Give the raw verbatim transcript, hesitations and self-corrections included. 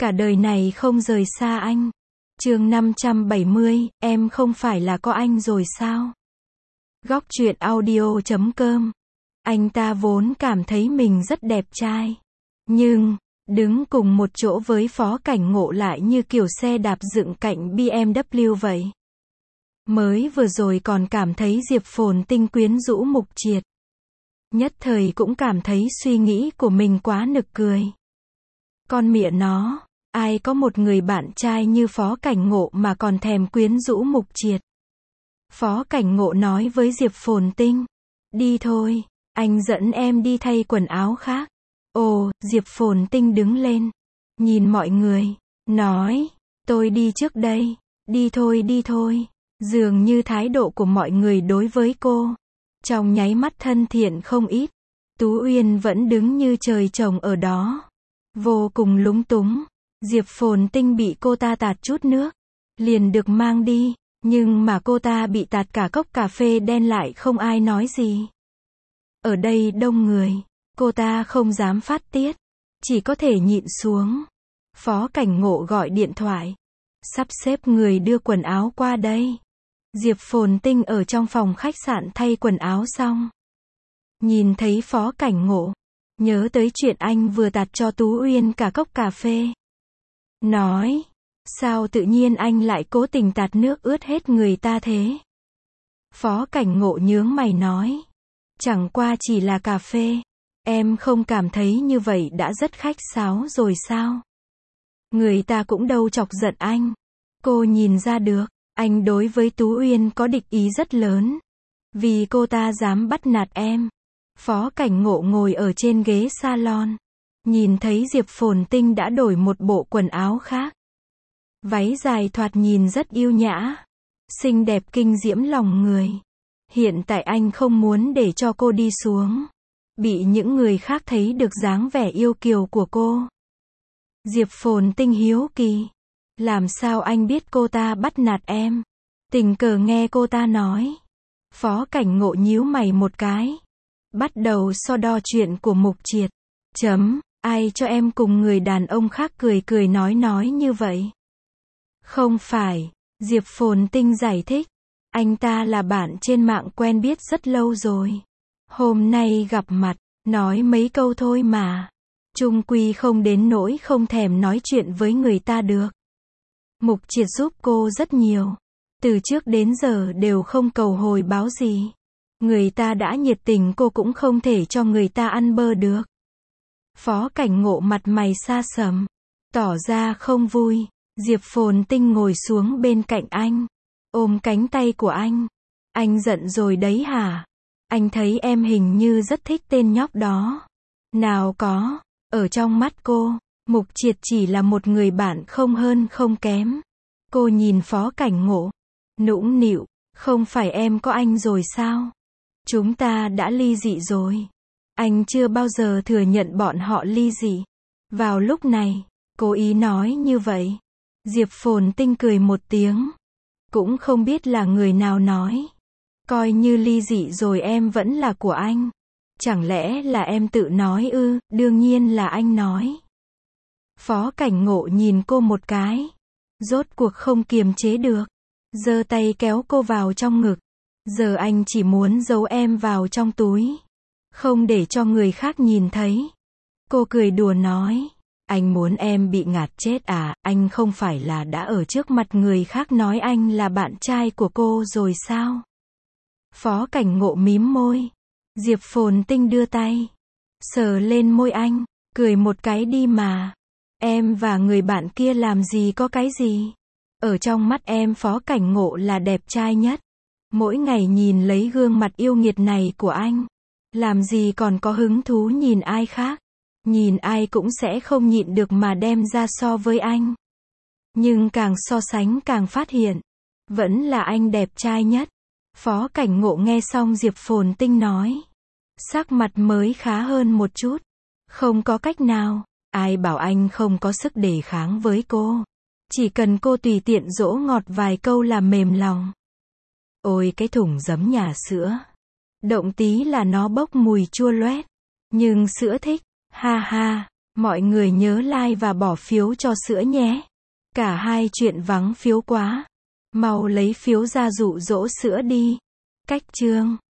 Cả đời này không rời xa anh. Chương năm trăm bảy mươi, em không phải là có anh rồi sao? Góc truyện audio chấm com. Anh ta vốn cảm thấy mình rất đẹp trai. Nhưng, đứng cùng một chỗ với Phó Cảnh Ngộ lại như kiểu xe đạp dựng cạnh bê em vê vậy. Mới vừa rồi còn cảm thấy Diệp Phồn Tinh quyến rũ Mục Triệt. Nhất thời cũng cảm thấy suy nghĩ của mình quá nực cười. Con mẹ nó, ai có một người bạn trai như Phó Cảnh Ngộ mà còn thèm quyến rũ Mục Triệt. Phó Cảnh Ngộ nói với Diệp Phồn Tinh, đi thôi, anh dẫn em đi thay quần áo khác. Ồ, Diệp Phồn Tinh đứng lên, nhìn mọi người, nói, tôi đi trước đây, đi thôi đi thôi. Dường như thái độ của mọi người đối với cô, trong nháy mắt thân thiện không ít. Tú Uyên vẫn đứng như trời trồng ở đó, vô cùng lúng túng. Diệp Phồn Tinh bị cô ta tạt chút nước, liền được mang đi, nhưng mà cô ta bị tạt cả cốc cà phê đen lại không ai nói gì. Ở đây đông người, cô ta không dám phát tiết, chỉ có thể nhịn xuống. Phó Cảnh Ngộ gọi điện thoại, sắp xếp người đưa quần áo qua đây. Diệp Phồn Tinh ở trong phòng khách sạn thay quần áo xong, nhìn thấy Phó Cảnh Ngộ, nhớ tới chuyện anh vừa tạt cho Tú Uyên cả cốc cà phê. Nói, sao tự nhiên anh lại cố tình tạt nước ướt hết người ta thế? Phó Cảnh Ngộ nhướng mày nói, chẳng qua chỉ là cà phê, em không cảm thấy như vậy đã rất khách sáo rồi sao? Người ta cũng đâu chọc giận anh. Cô nhìn ra được, anh đối với Tú Uyên có địch ý rất lớn, vì cô ta dám bắt nạt em. Phó Cảnh Ngộ ngồi ở trên ghế salon, nhìn thấy Diệp Phồn Tinh đã đổi một bộ quần áo khác. Váy dài thoạt nhìn rất yêu nhã, xinh đẹp kinh diễm lòng người. Hiện tại anh không muốn để cho cô đi xuống, bị những người khác thấy được dáng vẻ yêu kiều của cô. Diệp Phồn Tinh hiếu kỳ, làm sao anh biết cô ta bắt nạt em? Tình cờ nghe cô ta nói. Phó Cảnh Ngộ nhíu mày một cái, bắt đầu so đo chuyện của Mục Triệt. Chấm, ai cho em cùng người đàn ông khác cười cười nói nói như vậy? Không phải, Diệp Phồn Tinh giải thích, anh ta là bạn trên mạng quen biết rất lâu rồi. Hôm nay gặp mặt, nói mấy câu thôi mà. Chung quy không đến nỗi không thèm nói chuyện với người ta được. Mục Triệt giúp cô rất nhiều, từ trước đến giờ đều không cầu hồi báo gì. Người ta đã nhiệt tình cô cũng không thể cho người ta ăn bơ được. Phó Cảnh Ngộ mặt mày xa sầm, tỏ ra không vui. Diệp Phồn Tinh ngồi xuống bên cạnh anh, ôm cánh tay của anh. Anh giận rồi đấy hả? Anh thấy em hình như rất thích tên nhóc đó. Nào có, ở trong mắt cô, Mục Triệt chỉ là một người bạn không hơn không kém. Cô nhìn Phó Cảnh Ngộ, nũng nịu, không phải em có anh rồi sao? Chúng ta đã ly dị rồi. Anh chưa bao giờ thừa nhận bọn họ ly dị. Vào lúc này, cố ý nói như vậy. Diệp Phồn Tinh cười một tiếng, cũng không biết là người nào nói. Coi như ly dị rồi em vẫn là của anh. Chẳng lẽ là em tự nói ư? Đương nhiên là anh nói. Phó Cảnh Ngộ nhìn cô một cái, rốt cuộc không kiềm chế được, giơ tay kéo cô vào trong ngực. Giờ anh chỉ muốn giấu em vào trong túi, không để cho người khác nhìn thấy. Cô cười đùa nói, anh muốn em bị ngạt chết à? Anh không phải là đã ở trước mặt người khác nói anh là bạn trai của cô rồi sao? Phó Cảnh Ngộ mím môi. Diệp Phồn Tinh đưa tay, sờ lên môi anh, cười một cái đi mà. Em và người bạn kia làm gì có cái gì. Ở trong mắt em Phó Cảnh Ngộ là đẹp trai nhất. Mỗi ngày nhìn lấy gương mặt yêu nghiệt này của anh, làm gì còn có hứng thú nhìn ai khác. Nhìn ai cũng sẽ không nhịn được mà đem ra so với anh. Nhưng càng so sánh càng phát hiện, vẫn là anh đẹp trai nhất. Phó Cảnh Ngộ nghe xong Diệp Phồn Tinh nói, sắc mặt mới khá hơn một chút. Không có cách nào, ai bảo anh không có sức đề kháng với cô. Chỉ cần cô tùy tiện dỗ ngọt vài câu là mềm lòng. Ôi cái thùng giấm nhà sữa, động tí là nó bốc mùi chua loét. Nhưng sữa thích, ha ha. Mọi người nhớ like và bỏ phiếu cho sữa nhé. Cả hai chuyện vắng phiếu quá. Mau lấy phiếu ra dụ dỗ sữa đi. Cách chương